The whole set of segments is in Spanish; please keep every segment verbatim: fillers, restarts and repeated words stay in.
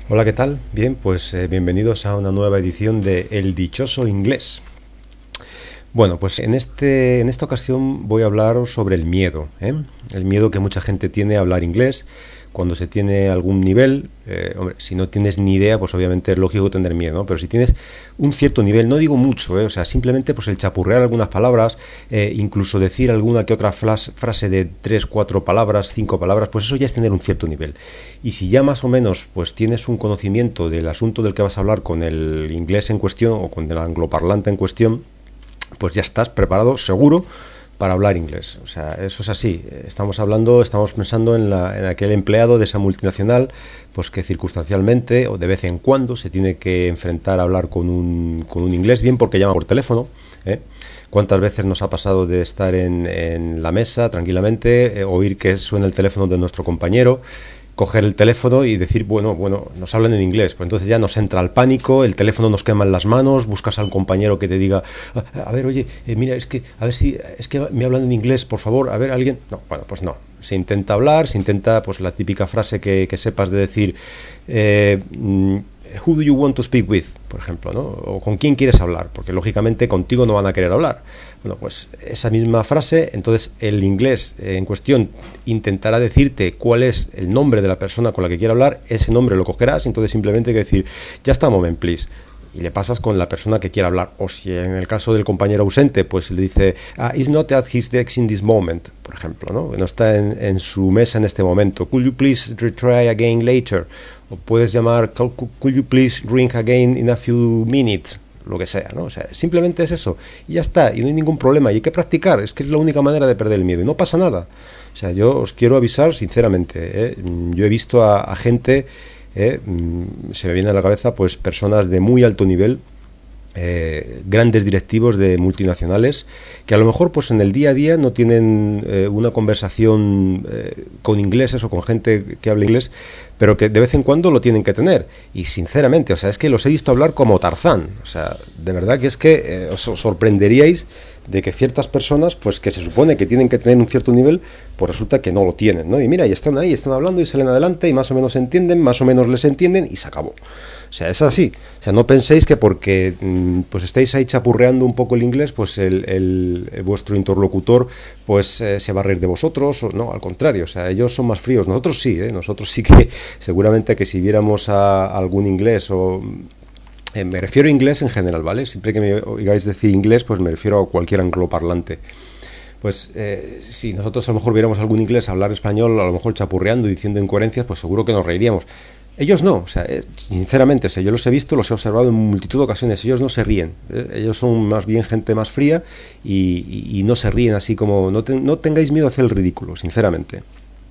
Hola, ¿qué tal? Bien, pues eh, bienvenidos a una nueva edición de El Dichoso Inglés. Bueno, pues en este, en esta ocasión voy a hablar sobre el miedo, ¿eh? El miedo que mucha gente tiene a hablar inglés cuando se tiene algún nivel. Eh, hombre, si no tienes ni idea, pues obviamente es lógico tener miedo, ¿no? Pero si tienes un cierto nivel, no digo mucho, ¿eh? O sea, simplemente pues el chapurrear algunas palabras, eh, incluso decir alguna que otra flas, frase de tres, cuatro palabras, cinco palabras, pues eso ya es tener un cierto nivel. Y si ya más o menos pues tienes un conocimiento del asunto del que vas a hablar con el inglés en cuestión o con el angloparlante en cuestión, pues ya estás preparado, seguro, para hablar inglés. O sea, eso es así. Estamos hablando, estamos pensando en, la, en aquel empleado de esa multinacional, pues que circunstancialmente o de vez en cuando se tiene que enfrentar a hablar con un, con un inglés, bien porque llama por teléfono, ¿eh? ¿Cuántas veces nos ha pasado de estar en, en la mesa tranquilamente, eh, oír que suena el teléfono de nuestro compañero, coger el teléfono y decir, bueno, bueno, nos hablan en inglés? Pues entonces ya nos entra el pánico, el teléfono nos quema en las manos, buscas al compañero que te diga, a, a ver, oye, eh, mira, es que, a ver si, es que me hablan en inglés, por favor, a ver, alguien. No, bueno, pues no. Se intenta hablar, se intenta, pues la típica frase que, que sepas de decir, eh, who do you want to speak with, por ejemplo, ¿no? O con quién quieres hablar, porque lógicamente contigo no van a querer hablar. Bueno, pues esa misma frase, entonces el inglés en cuestión intentará decirte cuál es el nombre de la persona con la que quiere hablar, ese nombre lo cogerás, entonces simplemente hay que decir, ya está, moment, please. Y le pasas con la persona que quiera hablar. O si en el caso del compañero ausente, pues le dice, ah, is not at his desk in this moment, por ejemplo, ¿no? No está en, en su mesa en este momento. Could you please retry again later? O puedes llamar, could you please ring again in a few minutes? Lo que sea, ¿no? O sea, simplemente es eso. Y ya está, y no hay ningún problema. Y hay que practicar, es que es la única manera de perder el miedo. Y no pasa nada. O sea, yo os quiero avisar sinceramente, ¿eh? Yo he visto a, a gente... Eh, se me viene a la cabeza pues personas de muy alto nivel, eh, grandes directivos de multinacionales que a lo mejor pues en el día a día no tienen eh, una conversación eh, con ingleses o con gente que habla inglés, pero que de vez en cuando lo tienen que tener. Y sinceramente, o sea, es que los he visto hablar como Tarzán. O sea, de verdad que es que eh, os sorprenderíais de que ciertas personas, pues que se supone que tienen que tener un cierto nivel, pues resulta que no lo tienen, ¿no? Y mira, y están ahí, están hablando y salen adelante y más o menos entienden, más o menos les entienden y se acabó. O sea, es así. O sea, no penséis que porque pues estáis ahí chapurreando un poco el inglés, pues el, el, el vuestro interlocutor pues eh, se va a reír de vosotros. O, no, al contrario, o sea, ellos son más fríos. Nosotros sí, ¿eh? Nosotros sí que seguramente que si viéramos a, a algún inglés o... Eh, me refiero a inglés en general, ¿vale? Siempre que me oigáis decir inglés, pues me refiero a cualquier angloparlante. Pues eh, si nosotros a lo mejor viéramos a algún inglés hablar español, a lo mejor chapurreando y diciendo incoherencias, pues seguro que nos reiríamos. Ellos no, o sea, eh, sinceramente, o sea, yo los he visto, los he observado en multitud de ocasiones, ellos no se ríen, eh, ellos son más bien gente más fría y, y, y no se ríen así como, no, te, no tengáis miedo a hacer el ridículo, sinceramente.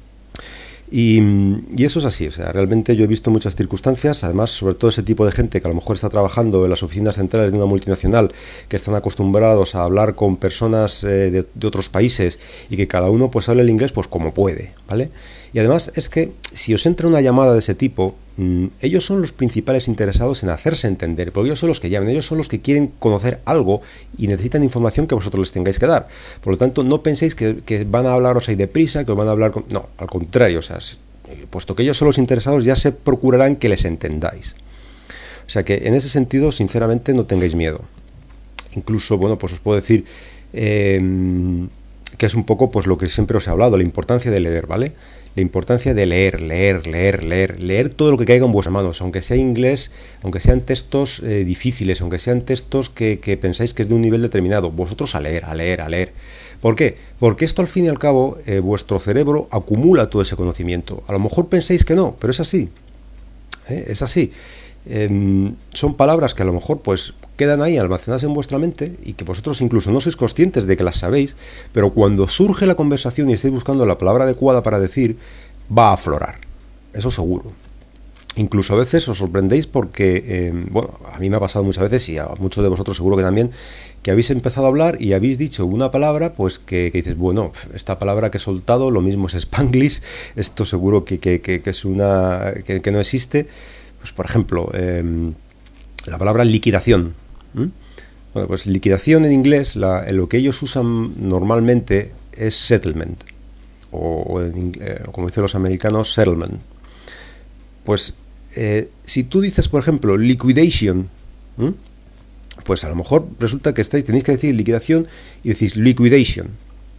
Y, y eso es así, o sea, realmente yo he visto muchas circunstancias, además, sobre todo ese tipo de gente que a lo mejor está trabajando en las oficinas centrales de una multinacional, que están acostumbrados a hablar con personas eh, de, de otros países y que cada uno pues hable el inglés pues como puede, ¿vale? Y además es que si os entra una llamada de ese tipo, mmm, ellos son los principales interesados en hacerse entender, porque ellos son los que llaman, ellos son los que quieren conocer algo y necesitan información que vosotros les tengáis que dar. Por lo tanto, no penséis que, que van a hablaros ahí deprisa, que os van a hablar con... No, al contrario, o sea, puesto que ellos son los interesados, ya se procurarán que les entendáis. O sea que en ese sentido, sinceramente, no tengáis miedo. Incluso, bueno, pues os puedo decir eh, que es un poco pues lo que siempre os he hablado, la importancia de leer, ¿vale? La importancia de leer, leer, leer, leer, leer todo lo que caiga en vuestras manos, aunque sea inglés, aunque sean textos eh, difíciles, aunque sean textos que, que pensáis que es de un nivel determinado, vosotros a leer, a leer, a leer. ¿Por qué? Porque esto al fin y al cabo, eh, vuestro cerebro acumula todo ese conocimiento. A lo mejor pensáis que no, pero es así, ¿eh? Es así. Eh, son palabras que a lo mejor pues quedan ahí almacenadas en vuestra mente y que vosotros incluso no sois conscientes de que las sabéis, pero cuando surge la conversación y estáis buscando la palabra adecuada para decir, va a aflorar, eso seguro. Incluso a veces os sorprendéis porque, eh, bueno, a mí me ha pasado muchas veces y a muchos de vosotros seguro que también, que habéis empezado a hablar y habéis dicho una palabra pues que, que dices, bueno, esta palabra que he soltado, lo mismo es Spanglish, esto seguro que, que, que, que es una que, que no existe. Pues por ejemplo, eh, la palabra liquidación. ¿Mm? Bueno, pues liquidación en inglés, la, lo que ellos usan normalmente es settlement, o, o en, eh, como dicen los americanos, settlement. Pues eh, si tú dices, por ejemplo, liquidation, ¿m? pues a lo mejor resulta que estáis, tenéis que decir liquidación y decís liquidation.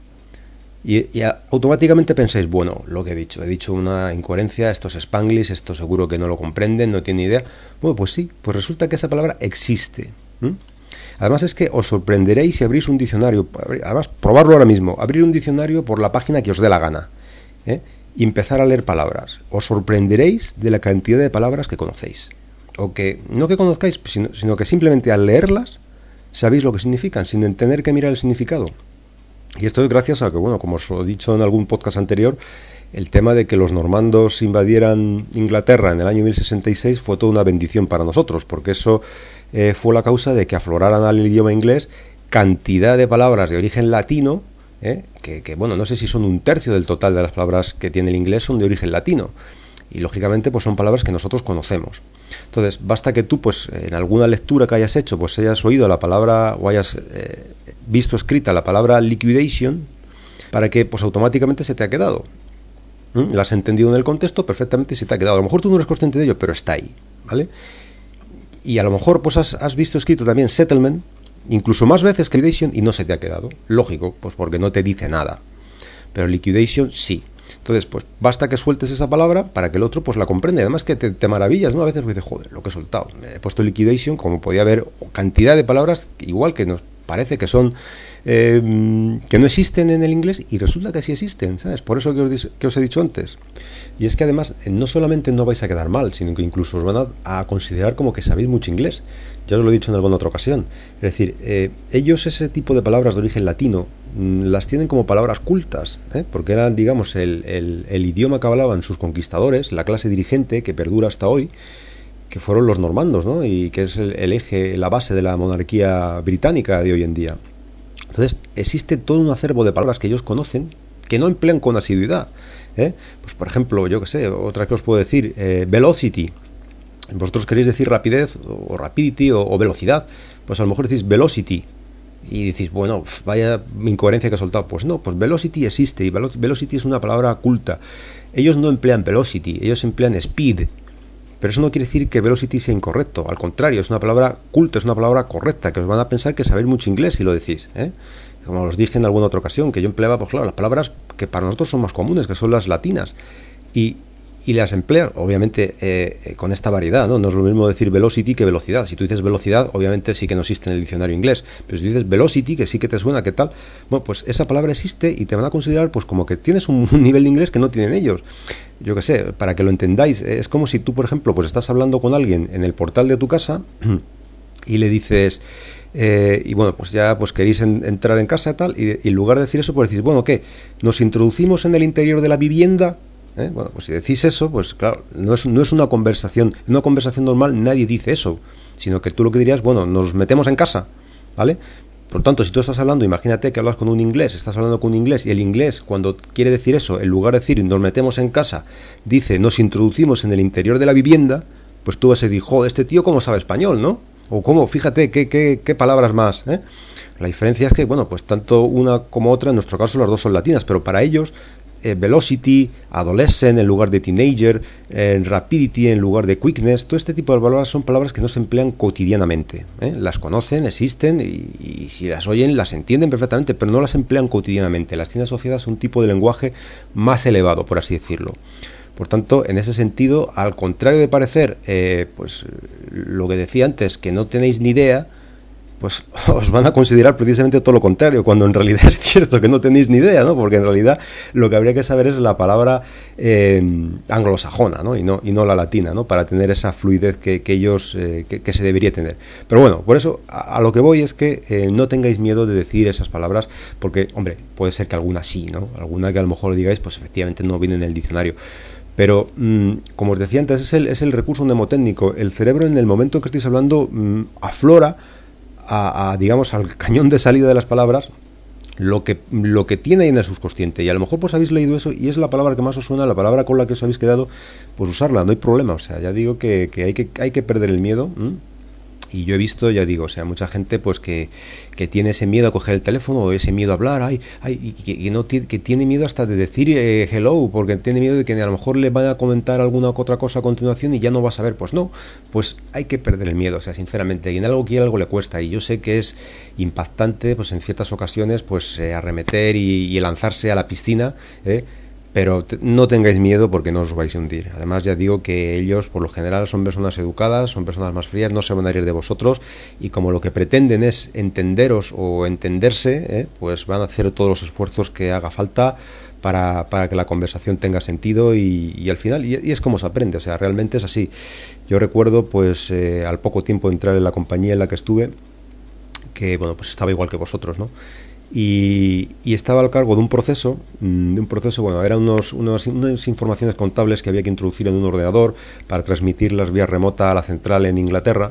Y, y automáticamente pensáis, bueno, lo que he dicho, he dicho una incoherencia, esto es Spanglish, esto seguro que no lo comprenden, no tiene idea. Bueno, pues sí, pues resulta que esa palabra existe. ¿m? Además es que os sorprenderéis si abrís un diccionario, además probarlo ahora mismo, abrir un diccionario por la página que os dé la gana, ¿eh? y empezar a leer palabras. Os sorprenderéis de la cantidad de palabras que conocéis. O que, no que conozcáis, sino, sino que simplemente al leerlas sabéis lo que significan, sin tener que mirar el significado. Y esto es gracias a que, bueno, como os he dicho en algún podcast anterior, el tema de que los normandos invadieran Inglaterra en el año mil sesenta y seis fue toda una bendición para nosotros, porque eso eh, fue la causa de que afloraran al idioma inglés cantidad de palabras de origen latino, eh, que, que, bueno, no sé si son un tercio del total de las palabras que tiene el inglés son de origen latino. Y lógicamente pues son palabras que nosotros conocemos. Entonces basta que tú pues en alguna lectura que hayas hecho pues hayas oído la palabra o hayas eh, visto escrita la palabra liquidation para que pues automáticamente se te ha quedado. ¿Mm? La has entendido en el contexto perfectamente y se te ha quedado. A lo mejor tú no eres consciente de ello, pero está ahí, ¿vale? Y a lo mejor pues has, has visto escrito también settlement incluso más veces que liquidation y no se te ha quedado. Lógico, pues porque no te dice nada. Pero liquidation sí. Entonces, pues basta que sueltes esa palabra para que el otro pues la comprenda. Y además que te, te maravillas, ¿no? A veces dices, joder, lo que he soltado. He puesto liquidation, como podía haber cantidad de palabras igual que nos parece que son eh, que no existen en el inglés y resulta que sí existen, ¿sabes? Por eso que os, que os he dicho antes. Y es que además no solamente no vais a quedar mal, sino que incluso os van a, a considerar como que sabéis mucho inglés. Ya os lo he dicho en alguna otra ocasión. Es decir, eh, ellos ese tipo de palabras de origen latino mmm, las tienen como palabras cultas, ¿eh? porque eran, digamos, el, el, el idioma que hablaban sus conquistadores, la clase dirigente que perdura hasta hoy, que fueron los normandos, ¿no? Y que es el, el eje, la base de la monarquía británica de hoy en día. Entonces, existe todo un acervo de palabras que ellos conocen que no emplean con asiduidad. ¿eh? Pues, por ejemplo, yo que sé, otra que os puedo decir, eh, velocity. Vosotros queréis decir rapidez, o rapidity, o, o velocidad. Pues a lo mejor decís velocity. Y decís, bueno, vaya incoherencia que he soltado. Pues no, pues velocity existe, y velocity es una palabra culta. Ellos no emplean velocity, ellos emplean speed. Pero eso no quiere decir que velocity sea incorrecto, al contrario, es una palabra culta, es una palabra correcta, que os van a pensar que sabéis mucho inglés si lo decís, ¿eh? Como os dije en alguna otra ocasión, que yo empleaba, pues claro, las palabras que para nosotros son más comunes, que son las latinas, y, y las empleo, obviamente, eh, con esta variedad, ¿no? No es lo mismo decir velocity que velocidad. Si tú dices velocidad, obviamente sí que no existe en el diccionario inglés, pero si tú dices velocity, que sí que te suena, ¿qué tal? Bueno, pues esa palabra existe y te van a considerar pues como que tienes un nivel de inglés que no tienen ellos. Yo qué sé, para que lo entendáis, es como si tú, por ejemplo, pues estás hablando con alguien en el portal de tu casa y le dices, eh, y bueno, pues ya pues queréis en, entrar en casa y tal, y, y en lugar de decir eso, pues decís, bueno, ¿qué? ¿Nos introducimos en el interior de la vivienda? ¿Eh? Bueno, pues si decís eso, pues claro, no es, no es una conversación, en una conversación normal nadie dice eso, sino que tú lo que dirías, bueno, nos metemos en casa, ¿vale? Por tanto, si tú estás hablando, imagínate que hablas con un inglés, estás hablando con un inglés y el inglés, cuando quiere decir eso, en lugar de decir nos metemos en casa, dice nos introducimos en el interior de la vivienda, pues tú vas a decir, joder, este tío cómo sabe español, ¿no? O cómo, fíjate, qué, qué, qué palabras más, ¿eh? La diferencia es que, bueno, pues tanto una como otra, en nuestro caso las dos son latinas, pero para ellos, eh, velocity, adolescent en lugar de teenager, eh, rapidity en lugar de quickness, todo este tipo de palabras son palabras que no se emplean cotidianamente, ¿eh? Las conocen, existen y, y si las oyen las entienden perfectamente, pero no las emplean cotidianamente. Las tienen asociadas a un tipo de lenguaje más elevado, por así decirlo. Por tanto, en ese sentido, al contrario de parecer, eh, pues lo que decía antes, que no tenéis ni idea, pues os van a considerar precisamente todo lo contrario, cuando en realidad es cierto que no tenéis ni idea, ¿no? Porque en realidad lo que habría que saber es la palabra eh, anglosajona, ¿no? Y no y no la latina, ¿no? Para tener esa fluidez que, que ellos eh, que, que se debería tener. Pero bueno, por eso a, a lo que voy es que eh, no tengáis miedo de decir esas palabras, porque, hombre, puede ser que alguna sí, ¿no? Alguna que a lo mejor digáis, pues efectivamente no viene en el diccionario. Pero, mmm, como os decía antes, es el, es el recurso mnemotécnico. El cerebro, en el momento en que estáis hablando, mmm, aflora A, a, digamos, al cañón de salida de las palabras lo que, lo que tiene ahí en el subconsciente, y a lo mejor pues habéis leído eso y es la palabra que más os suena, la palabra con la que os habéis quedado, pues usarla, no hay problema. O sea, ya digo que, que, hay, que hay que perder el miedo, ¿m? Y yo he visto, ya digo, o sea, mucha gente pues que, que tiene ese miedo a coger el teléfono o ese miedo a hablar, ay, ay, y que, y no tiene, que tiene miedo hasta de decir eh, hello, porque tiene miedo de que a lo mejor le van a comentar alguna otra cosa a continuación y ya no va a saber. Pues no, pues hay que perder el miedo, o sea, sinceramente, y en algo que algo le cuesta, y yo sé que es impactante, pues en ciertas ocasiones, pues eh, arremeter y, y lanzarse a la piscina, ¿eh? Pero no tengáis miedo porque no os vais a hundir. Además, ya digo que ellos, por lo general, son personas educadas, son personas más frías, no se van a ir de vosotros, y como lo que pretenden es entenderos o entenderse, ¿eh? Pues van a hacer todos los esfuerzos que haga falta para, para que la conversación tenga sentido y, y al final, y, y es como se aprende, o sea, realmente es así. Yo recuerdo, pues, eh, al poco tiempo de entrar en la compañía en la que estuve, que, bueno, pues estaba igual que vosotros, ¿no? Y, y estaba al cargo de un proceso, de un proceso, bueno, eran unos, unos, unas informaciones contables que había que introducir en un ordenador para transmitirlas vía remota a la central en Inglaterra,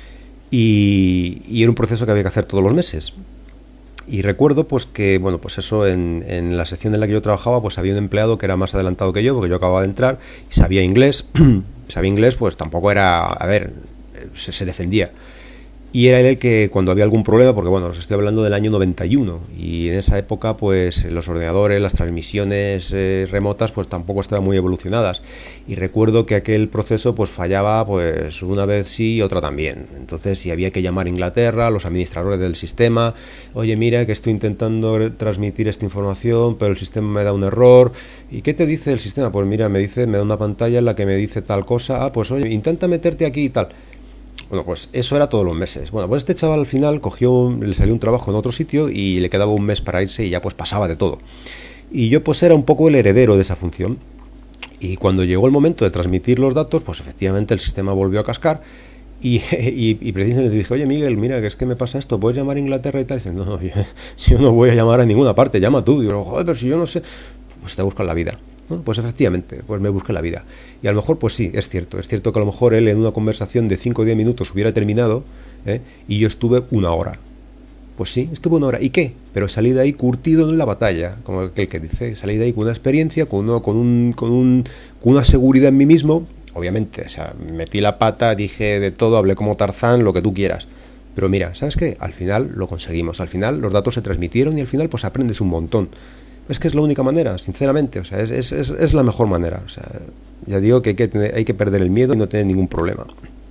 y, y era un proceso que había que hacer todos los meses. Y recuerdo pues que, bueno, pues eso, en, en la sección en la que yo trabajaba, pues había un empleado que era más adelantado que yo, porque yo acababa de entrar, y sabía inglés, sabía inglés, pues tampoco era, a ver, se, se defendía. Y era él el que, cuando había algún problema, porque bueno, os estoy hablando del año noventa y uno, y en esa época pues los ordenadores, las transmisiones eh, remotas pues tampoco estaban muy evolucionadas, y recuerdo que aquel proceso pues fallaba pues una vez sí y otra también. Entonces, si había que llamar a Inglaterra, a los administradores del sistema, oye, mira que estoy intentando transmitir esta información pero el sistema me da un error. ¿Y qué te dice el sistema? Pues mira, me dice, me da una pantalla en la que me dice tal cosa. Ah, pues oye, intenta meterte aquí y tal. Bueno, pues eso era todos los meses. Bueno, pues este chaval al final cogió, le salió un trabajo en otro sitio y le quedaba un mes para irse, y ya pues pasaba de todo. Y yo pues era un poco el heredero de esa función. Y cuando llegó el momento de transmitir los datos, pues efectivamente el sistema volvió a cascar. Y, y, y precisamente dije, oye Miguel, mira, que es que me pasa esto, ¿puedes llamar a Inglaterra y tal? Y dice, no, no, yo, yo no voy a llamar a ninguna parte, llama tú. Y yo, joder, pero si yo no sé, pues te buscan la vida. Bueno, pues efectivamente, pues me busqué la vida. Y a lo mejor, pues sí, es cierto. Es cierto que a lo mejor él en una conversación de cinco o diez minutos hubiera terminado, ¿eh? Y yo estuve una hora. Pues sí, estuve una hora. ¿Y qué? Pero salí de ahí curtido en la batalla, como aquel que dice. Salí de ahí con una experiencia, con, uno, con, un, con, un, con una seguridad en mí mismo. Obviamente, o sea, metí la pata, dije de todo, hablé como Tarzán, lo que tú quieras. Pero mira, ¿sabes qué? Al final lo conseguimos. Al final los datos se transmitieron y al final pues aprendes un montón. Es que es la única manera, sinceramente, o sea, es, es, es, es la mejor manera. O sea, ya digo que hay que, tener, hay que perder el miedo y no tener ningún problema.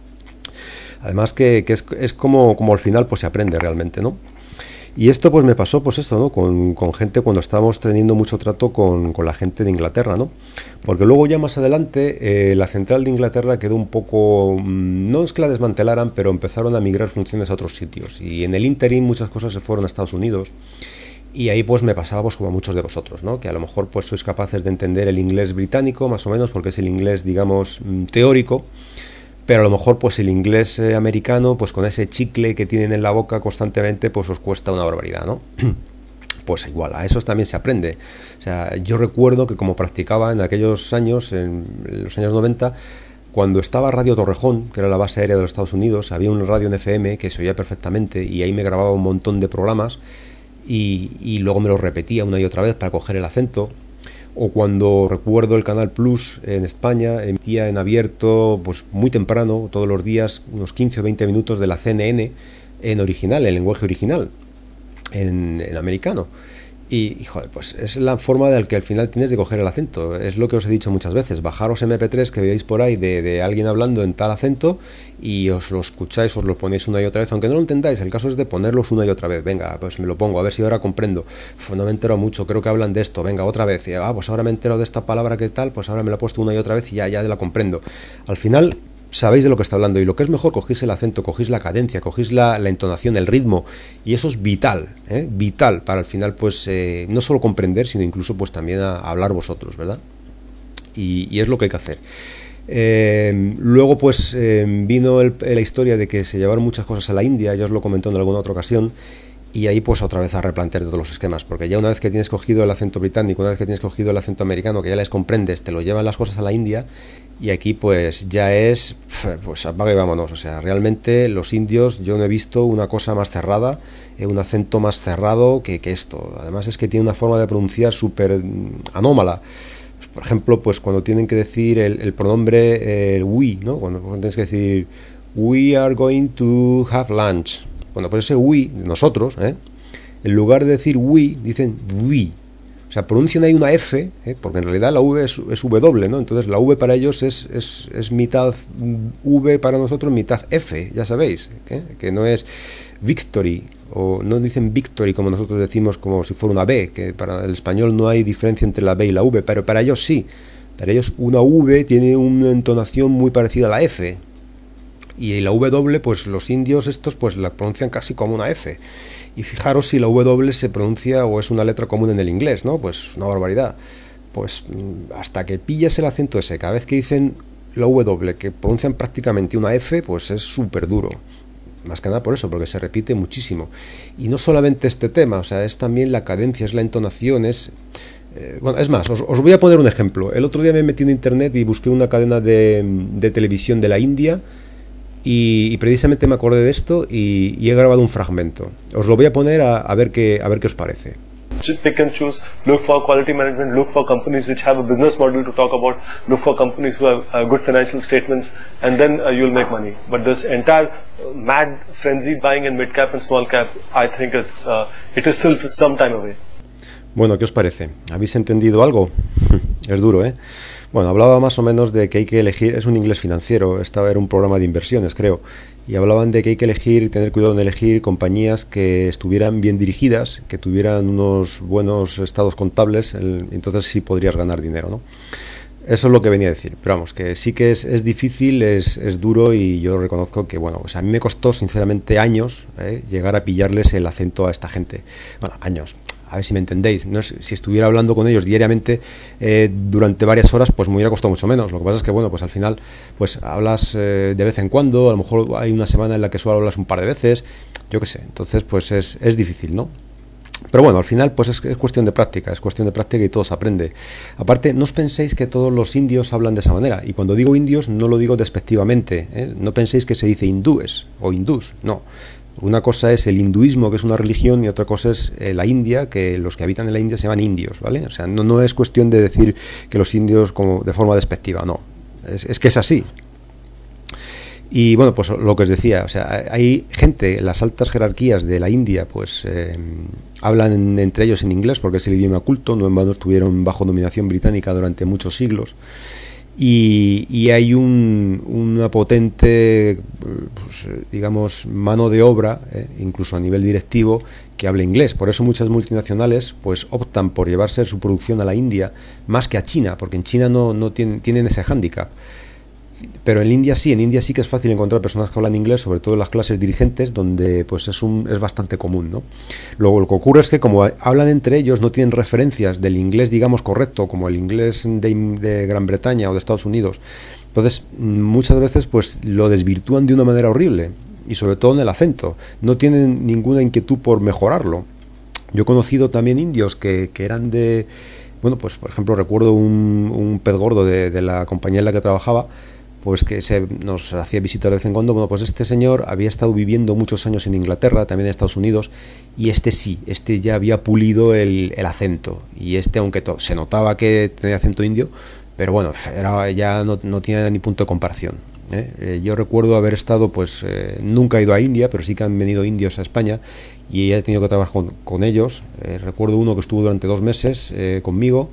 Además que, que es, es como, como al final pues se aprende realmente, ¿no? Y esto pues me pasó pues esto, ¿no? Con, con gente cuando estábamos teniendo mucho trato con, con la gente de Inglaterra, ¿no? Porque luego ya más adelante eh, la central de Inglaterra quedó un poco, no es que la desmantelaran, pero empezaron a migrar funciones a otros sitios. Y en el ínterin muchas cosas se fueron a Estados Unidos. Y ahí pues me pasaba pues como a muchos de vosotros, ¿no? Que a lo mejor pues sois capaces de entender el inglés británico, más o menos, porque es el inglés, digamos, teórico, pero a lo mejor pues el inglés eh, americano, pues con ese chicle que tienen en la boca constantemente, pues os cuesta una barbaridad, ¿no? Pues igual, a eso también se aprende. O sea, yo recuerdo que como practicaba en aquellos años, en los años noventa, cuando estaba Radio Torrejón, que era la base aérea de los Estados Unidos, había un radio en F M que se oía perfectamente y ahí me grababa un montón de programas. Y, y luego me lo repetía una y otra vez para coger el acento. O cuando recuerdo el Canal Plus en España, emitía en abierto pues muy temprano, todos los días, unos quince o veinte minutos de la C N N en original, en lenguaje original, en, en americano. Y, y joder, pues es la forma de la que al final tienes de coger el acento. Es lo que os he dicho muchas veces. Bajaros eme pe tres que veáis por ahí de, de alguien hablando en tal acento y os lo escucháis, os lo ponéis una y otra vez, aunque no lo entendáis. El caso es de ponerlos una y otra vez. Venga, pues me lo pongo, a ver si ahora comprendo. Uf, no me entero mucho, creo que hablan de esto. Venga, otra vez. Y, ah, pues ahora me entero de esta palabra que tal, pues ahora me la he puesto una y otra vez y ya, ya la comprendo. Al final sabéis de lo que está hablando, y lo que es mejor, cogéis el acento, cogéis la cadencia, cogéis la, la entonación, el ritmo, y eso es vital, ¿eh? Vital para al final pues eh, no solo comprender, sino incluso pues también a, a hablar vosotros, ¿verdad? Y, y es lo que hay que hacer. Eh, luego pues eh, vino el, la historia de que se llevaron muchas cosas a la India, ya os lo comentó en alguna otra ocasión. Y ahí pues otra vez a replantear todos los esquemas, porque ya una vez que tienes cogido el acento británico, una vez que tienes cogido el acento americano, que ya les comprendes, te lo llevan las cosas a la India, y aquí pues ya es, pues apaga y vámonos. O sea, realmente los indios, yo no he visto una cosa más cerrada, eh, un acento más cerrado que, que esto. Además es que tiene una forma de pronunciar súper anómala. Por ejemplo, pues cuando tienen que decir el, el pronombre eh, el we, ¿no? Cuando, cuando tienes que decir we are going to have lunch. Bueno, pues ese we, de nosotros, ¿eh? En lugar de decir we, dicen we. O sea, pronuncian ahí una F, ¿eh? Porque en realidad la V es, es W, ¿no? Entonces la V para ellos es, es, es mitad V, para nosotros mitad F, ya sabéis, ¿eh? Que no es victory, o no dicen victory como nosotros decimos, como si fuera una B, que para el español no hay diferencia entre la B y la V, pero para ellos sí. Para ellos una V tiene una entonación muy parecida a la F. Y la W, pues los indios estos pues la pronuncian casi como una F. Y fijaros si la W se pronuncia o es una letra común en el inglés, ¿no? Pues es una barbaridad. Pues hasta que pilles el acento ese, cada vez que dicen la W, que pronuncian prácticamente una F, pues es súper duro. Más que nada por eso, porque se repite muchísimo. Y no solamente este tema, o sea, es también la cadencia, es la entonación, es... Eh, bueno, es más, os, os voy a poner un ejemplo. El otro día me metí en internet y busqué una cadena de, de televisión de la India. Y, y precisamente me acordé de esto y, y he grabado un fragmento. Os lo voy a poner a, a ver qué a ver qué os parece. Pick and choose, look for quality management, look for companies which have a business model to talk about, look for companies who have uh, good financial statements, and then uh, you'll make money. But this entire uh, mad frenzied buying in mid cap and small cap, I think it's uh, it is still some time away. Bueno, ¿qué os parece? ¿Habéis entendido algo? Es duro, ¿eh? Bueno, hablaba más o menos de que hay que elegir, es un inglés financiero, estaba era un programa de inversiones, creo, y hablaban de que hay que elegir y tener cuidado en elegir compañías que estuvieran bien dirigidas, que tuvieran unos buenos estados contables, el, entonces sí podrías ganar dinero, ¿no? Eso es lo que venía a decir, pero vamos, que sí que es, es difícil, es, es duro y yo reconozco que, bueno, pues a mí me costó sinceramente años ¿eh? llegar a pillarles el acento a esta gente. Bueno, años, a ver si me entendéis, no es, si estuviera hablando con ellos diariamente eh, durante varias horas, pues me hubiera costado mucho menos. Lo que pasa es que, bueno, pues al final pues hablas eh, de vez en cuando, a lo mejor hay una semana en la que solo hablas un par de veces, yo qué sé, entonces pues es, es difícil, ¿no? Pero bueno, al final pues es, es cuestión de práctica, es cuestión de práctica y todo se aprende. Aparte, no os penséis que todos los indios hablan de esa manera, y cuando digo indios no lo digo despectivamente, ¿eh? No penséis que se dice hindúes o hindús, no. Una cosa es el hinduismo, que es una religión, y otra cosa es eh, la India, que los que habitan en la India se llaman indios, ¿vale? O sea, no, no es cuestión de decir que los indios como de forma despectiva, no. Es, es que es así. Y bueno, pues lo que os decía, o sea, hay gente, las altas jerarquías de la India, pues eh, hablan entre ellos en inglés porque es el idioma culto, no en vano estuvieron bajo dominación británica durante muchos siglos. Y, y hay un, una potente, pues, digamos, mano de obra, eh, incluso a nivel directivo, que habla inglés. Por eso muchas multinacionales pues optan por llevarse su producción a la India más que a China, porque en China no, no tienen, tienen ese hándicap. Pero en India sí, en India sí que es fácil encontrar personas que hablan inglés, sobre todo en las clases dirigentes, donde pues es un es bastante común, ¿no? Luego lo que ocurre es que como hablan entre ellos, no tienen referencias del inglés, digamos, correcto, como el inglés de, de Gran Bretaña o de Estados Unidos. Entonces, muchas veces pues lo desvirtúan de una manera horrible, y sobre todo en el acento. No tienen ninguna inquietud por mejorarlo. Yo he conocido también indios que, que eran de... Bueno, pues por ejemplo recuerdo un, un pez gordo de, de la compañía en la que trabajaba, pues que se nos hacía visitas de vez en cuando. Bueno, pues este señor había estado viviendo muchos años en Inglaterra, también en Estados Unidos, y este sí, este ya había pulido el, el acento, y este, aunque to, se notaba que tenía acento indio, pero bueno, era, ya no, no tiene ni punto de comparación, ¿eh? Eh, yo recuerdo haber estado, pues eh, nunca he ido a India, pero sí que han venido indios a España, y he tenido que trabajar con, con ellos. Eh, recuerdo uno que estuvo durante dos meses eh, conmigo,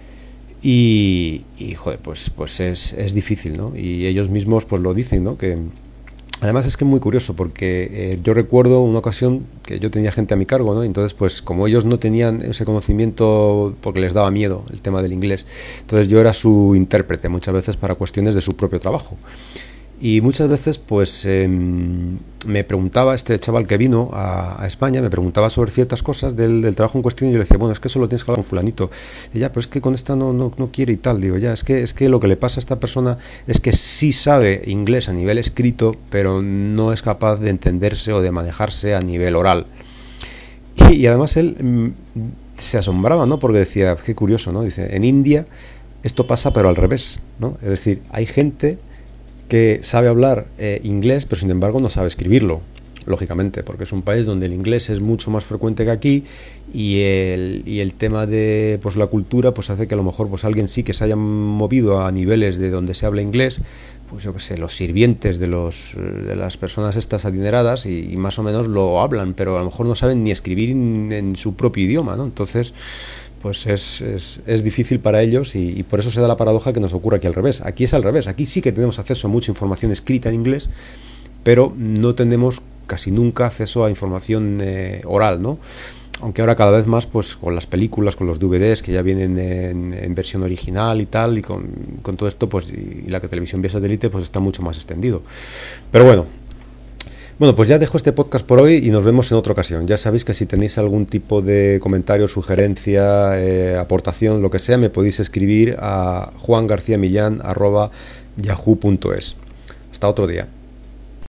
Y, y joder, pues, pues es, es difícil, ¿no? Y ellos mismos pues lo dicen, ¿no? Que además es que es muy curioso porque eh, yo recuerdo una ocasión que yo tenía gente a mi cargo, ¿no? Entonces pues como ellos no tenían ese conocimiento porque les daba miedo el tema del inglés, entonces yo era su intérprete muchas veces para cuestiones de su propio trabajo. Y muchas veces pues eh, me preguntaba este chaval que vino a, a España, me preguntaba sobre ciertas cosas del, del trabajo en cuestión, y yo le decía, bueno, es que eso lo tienes que hablar con fulanito. Y ya, pero es que con esta no, no, no quiere y tal. Digo, ya, es que, es que lo que le pasa a esta persona es que sí sabe inglés a nivel escrito, pero no es capaz de entenderse o de manejarse a nivel oral. Y, y además él mm, se asombraba, ¿no? Porque decía, qué curioso, ¿no? Dice, en India esto pasa pero al revés, ¿no? Es decir, hay gente que sabe hablar eh, inglés, pero sin embargo no sabe escribirlo. lógicamente, porque es un país donde el inglés es mucho más frecuente que aquí, y el, y el tema de pues la cultura pues hace que a lo mejor pues alguien sí que se haya movido a niveles de donde se habla inglés, pues yo que sé, los sirvientes de los de las personas estas adineradas, y, y más o menos lo hablan, pero a lo mejor no saben ni escribir en, en su propio idioma, ¿no? Entonces pues es, es, es difícil para ellos, y, y por eso se da la paradoja que nos ocurre aquí al revés. Aquí es al revés, aquí sí que tenemos acceso a mucha información escrita en inglés, pero no tenemos casi nunca acceso a información eh, oral, ¿no? Aunque ahora cada vez más, pues con las películas, con los D V Ds que ya vienen en, en versión original y tal, y con, con todo esto, pues y la televisión vía satélite, pues está mucho más extendido. Pero bueno, bueno, pues ya dejo este podcast por hoy y nos vemos en otra ocasión. Ya sabéis que si tenéis algún tipo de comentario, sugerencia, eh, aportación, lo que sea, me podéis escribir a juan garcía millán arroba yahoo punto es. Hasta otro día.